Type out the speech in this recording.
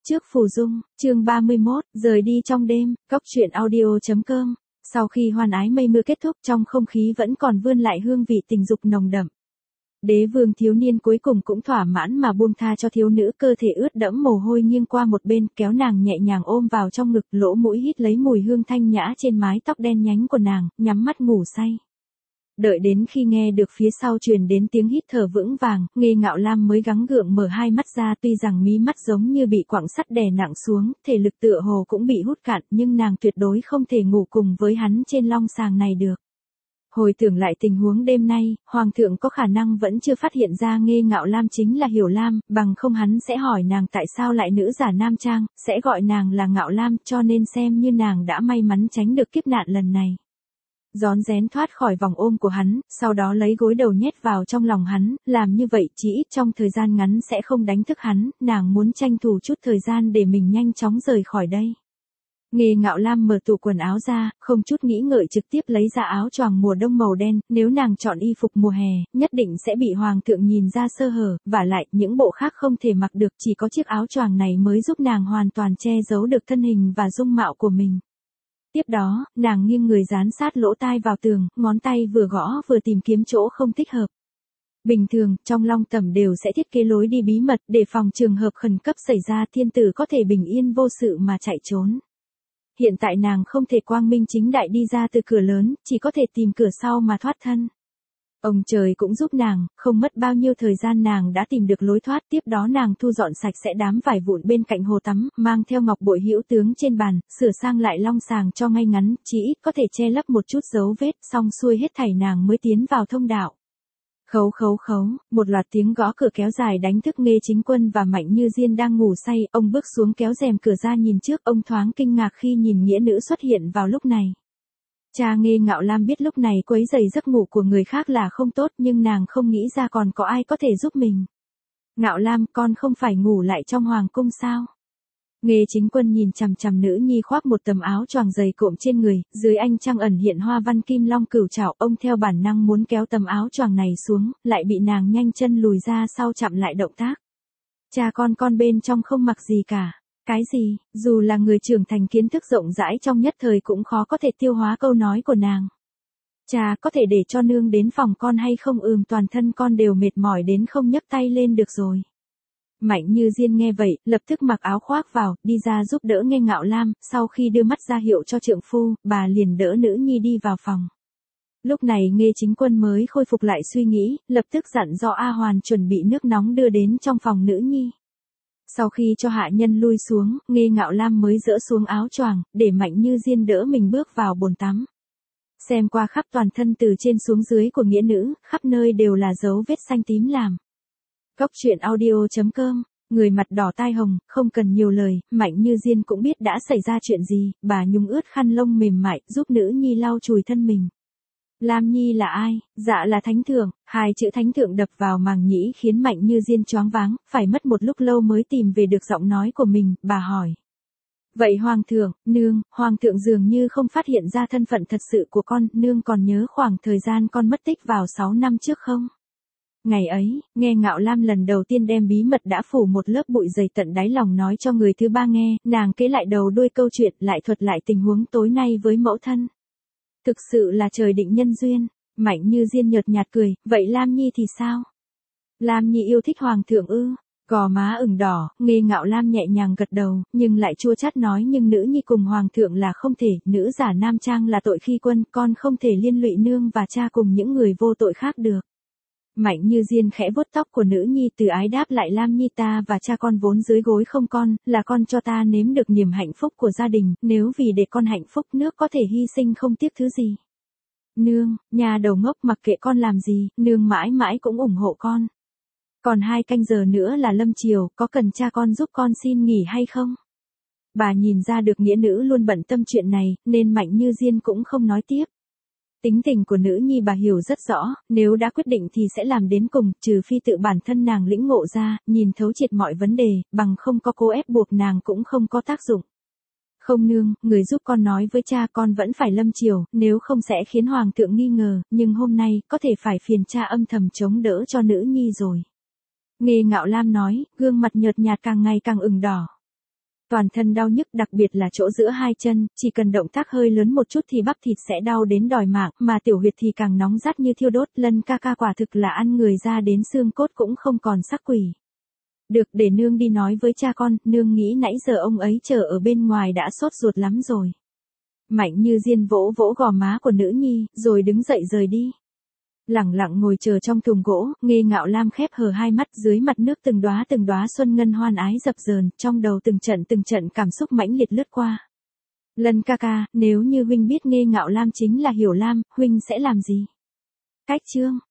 Trước phù dung, chương 31, rời đi trong đêm, cóc truyện audio.com. Sau khi hoan ái mây mưa kết thúc, trong không khí vẫn còn vươn lại hương vị tình dục nồng đậm. Đế vương thiếu niên cuối cùng cũng thỏa mãn mà buông tha cho thiếu nữ, cơ thể ướt đẫm mồ hôi nghiêng qua một bên, kéo nàng nhẹ nhàng ôm vào trong ngực, lỗ mũi hít lấy mùi hương thanh nhã trên mái tóc đen nhánh của nàng, nhắm mắt ngủ say. Đợi đến khi nghe được phía sau truyền đến tiếng hít thở vững vàng, Nghê Ngạo Lam mới gắng gượng mở hai mắt ra, tuy rằng mí mắt giống như bị quặng sắt đè nặng xuống, thể lực tựa hồ cũng bị hút cạn, nhưng nàng tuyệt đối không thể ngủ cùng với hắn trên long sàng này được. Hồi tưởng lại tình huống đêm nay, Hoàng thượng có khả năng vẫn chưa phát hiện ra Nghê Ngạo Lam chính là Hiểu Lam, bằng không hắn sẽ hỏi nàng tại sao lại nữ giả nam trang, sẽ gọi nàng là Ngạo Lam, cho nên xem như nàng đã may mắn tránh được kiếp nạn lần này. Rón rén thoát khỏi vòng ôm của hắn, sau đó lấy gối đầu nhét vào trong lòng hắn, làm như vậy chỉ ít trong thời gian ngắn sẽ không đánh thức hắn, nàng muốn tranh thủ chút thời gian để mình nhanh chóng rời khỏi đây. Nghê Ngạo Lam mở tủ quần áo ra, không chút nghĩ ngợi trực tiếp lấy ra áo choàng mùa đông màu đen, nếu nàng chọn y phục mùa hè, nhất định sẽ bị Hoàng thượng nhìn ra sơ hở, vả lại, những bộ khác không thể mặc được, chỉ có chiếc áo choàng này mới giúp nàng hoàn toàn che giấu được thân hình và dung mạo của mình. Tiếp đó, nàng nghiêng người dán sát lỗ tai vào tường, ngón tay vừa gõ vừa tìm kiếm chỗ không thích hợp. Bình thường, trong long tẩm đều sẽ thiết kế lối đi bí mật để phòng trường hợp khẩn cấp xảy ra, thiên tử có thể bình yên vô sự mà chạy trốn. Hiện tại nàng không thể quang minh chính đại đi ra từ cửa lớn, chỉ có thể tìm cửa sau mà thoát thân. Ông trời cũng giúp nàng, không mất bao nhiêu thời gian nàng đã tìm được lối thoát, tiếp đó nàng thu dọn sạch sẽ đám vải vụn bên cạnh hồ tắm, mang theo ngọc bội hữu tướng trên bàn, sửa sang lại long sàng cho ngay ngắn, chỉ ít có thể che lấp một chút dấu vết, xong xuôi hết thảy nàng mới tiến vào thông đạo. Khấu khấu khấu, một loạt tiếng gõ cửa kéo dài đánh thức Nghê Chính Quân và Mạnh Như Diên đang ngủ say, ông bước xuống kéo rèm cửa ra nhìn trước, ông thoáng kinh ngạc khi nhìn nghĩa nữ xuất hiện vào lúc này. Cha Nghê Ngạo Lam biết lúc này quấy rầy giấc ngủ của người khác là không tốt, nhưng nàng không nghĩ ra còn có ai có thể giúp mình. Ngạo Lam, con không phải ngủ lại trong hoàng cung sao? Nghê Chính Quân nhìn chằm chằm nữ nhi khoác một tấm áo choàng dày cộm trên người, dưới ánh trăng ẩn hiện hoa văn kim long cửu trảo, ông theo bản năng muốn kéo tấm áo choàng này xuống, lại bị nàng nhanh chân lùi ra sau chặn lại động tác. Cha con bên trong không mặc gì cả. Cái gì? Dù là người trưởng thành kiến thức rộng rãi trong nhất thời cũng khó có thể tiêu hóa câu nói của nàng. Cha, có thể để cho nương đến phòng con hay không? Toàn thân con đều mệt mỏi đến không nhấc tay lên được rồi. Mạnh Như Diên nghe vậy, lập tức mặc áo khoác vào, đi ra giúp đỡ Nghê Ngạo Lam, sau khi đưa mắt ra hiệu cho trượng phu, bà liền đỡ nữ nhi đi vào phòng. Lúc này Nghê Chính Quân mới khôi phục lại suy nghĩ, lập tức dặn dò A Hoàn chuẩn bị nước nóng đưa đến trong phòng nữ nhi. Sau khi cho hạ nhân lui xuống, Nghê Ngạo Lam mới dỡ xuống áo choàng, để Mạnh Như Diên đỡ mình bước vào bồn tắm. Xem qua khắp toàn thân từ trên xuống dưới của nghĩa nữ, khắp nơi đều là dấu vết xanh tím làm. Cóc truyện audio.com, người mặt đỏ tai hồng, không cần nhiều lời, Mạnh Như Diên cũng biết đã xảy ra chuyện gì, bà nhúng ướt khăn lông mềm mại, giúp nữ nhi lau chùi thân mình. Lam Nhi là ai? Dạ là thánh thượng, hai chữ thánh thượng đập vào màng nhĩ khiến Mạnh Như Diên choáng váng, phải mất một lúc lâu mới tìm về được giọng nói của mình, bà hỏi. Vậy Hoàng thượng, nương, Hoàng thượng dường như không phát hiện ra thân phận thật sự của con, nương còn nhớ khoảng thời gian con mất tích vào 6 năm trước không? Ngày ấy, Nghê Ngạo Lam lần đầu tiên đem bí mật đã phủ một lớp bụi dày tận đáy lòng nói cho người thứ ba nghe, nàng kể lại đầu đuôi câu chuyện, lại thuật lại tình huống tối nay với mẫu thân. Thực sự là trời định nhân duyên. Mạnh Như Diên nhợt nhạt cười, vậy Lam Nhi thì sao? Lam Nhi yêu thích Hoàng thượng ư? Gò má ửng đỏ, Nghê Ngạo Lam nhẹ nhàng gật đầu, nhưng lại chua chát nói, nhưng nữ nhi cùng Hoàng thượng là không thể, nữ giả nam trang là tội khi quân, con không thể liên lụy nương và cha cùng những người vô tội khác được. Mạnh Như Diên khẽ vuốt tóc của nữ nhi, từ ái đáp lại, Lam Nhi, ta và cha con vốn dưới gối không con, là con cho ta nếm được niềm hạnh phúc của gia đình, nếu vì để con hạnh phúc nước có thể hy sinh không tiếc thứ gì. Nương, nhà đầu ngốc, mặc kệ con làm gì, nương mãi mãi cũng ủng hộ con. Còn 2 canh giờ nữa là lâm chiều, có cần cha con giúp con xin nghỉ hay không? Bà nhìn ra được nghĩa nữ luôn bận tâm chuyện này, nên Mạnh Như Diên cũng không nói tiếp. Tính tình của nữ nhi bà hiểu rất rõ, nếu đã quyết định thì sẽ làm đến cùng, trừ phi tự bản thân nàng lĩnh ngộ ra, nhìn thấu triệt mọi vấn đề, bằng không có cố ép buộc nàng cũng không có tác dụng. Không nương, người giúp con nói với cha con vẫn phải lâm chiều, nếu không sẽ khiến Hoàng thượng nghi ngờ, nhưng hôm nay, có thể phải phiền cha âm thầm chống đỡ cho nữ nhi rồi. Nghê Ngạo Lam nói, gương mặt nhợt nhạt càng ngày càng ửng đỏ. Toàn thân đau nhức, đặc biệt là chỗ giữa hai chân, chỉ cần động tác hơi lớn một chút thì bắp thịt sẽ đau đến đòi mạng, mà tiểu huyệt thì càng nóng rát như thiêu đốt. Lân ca ca quả thực là ăn người ra đến xương cốt cũng không còn sắc quỷ. Được, để nương đi nói với cha con, nương nghĩ nãy giờ ông ấy chờ ở bên ngoài đã sốt ruột lắm rồi. Mạnh Như Diên vỗ vỗ gò má của nữ nhi, rồi đứng dậy rời đi. Lẳng lặng ngồi chờ trong thùng gỗ, Nghê Ngạo Lam khép hờ hai mắt, dưới mặt nước từng đóa xuân ngân hoan ái dập dờn, trong đầu từng trận cảm xúc mãnh liệt lướt qua. Lân ca ca, nếu như huynh biết Nghê Ngạo Lam chính là Hiểu Lam, huynh sẽ làm gì? Cách chương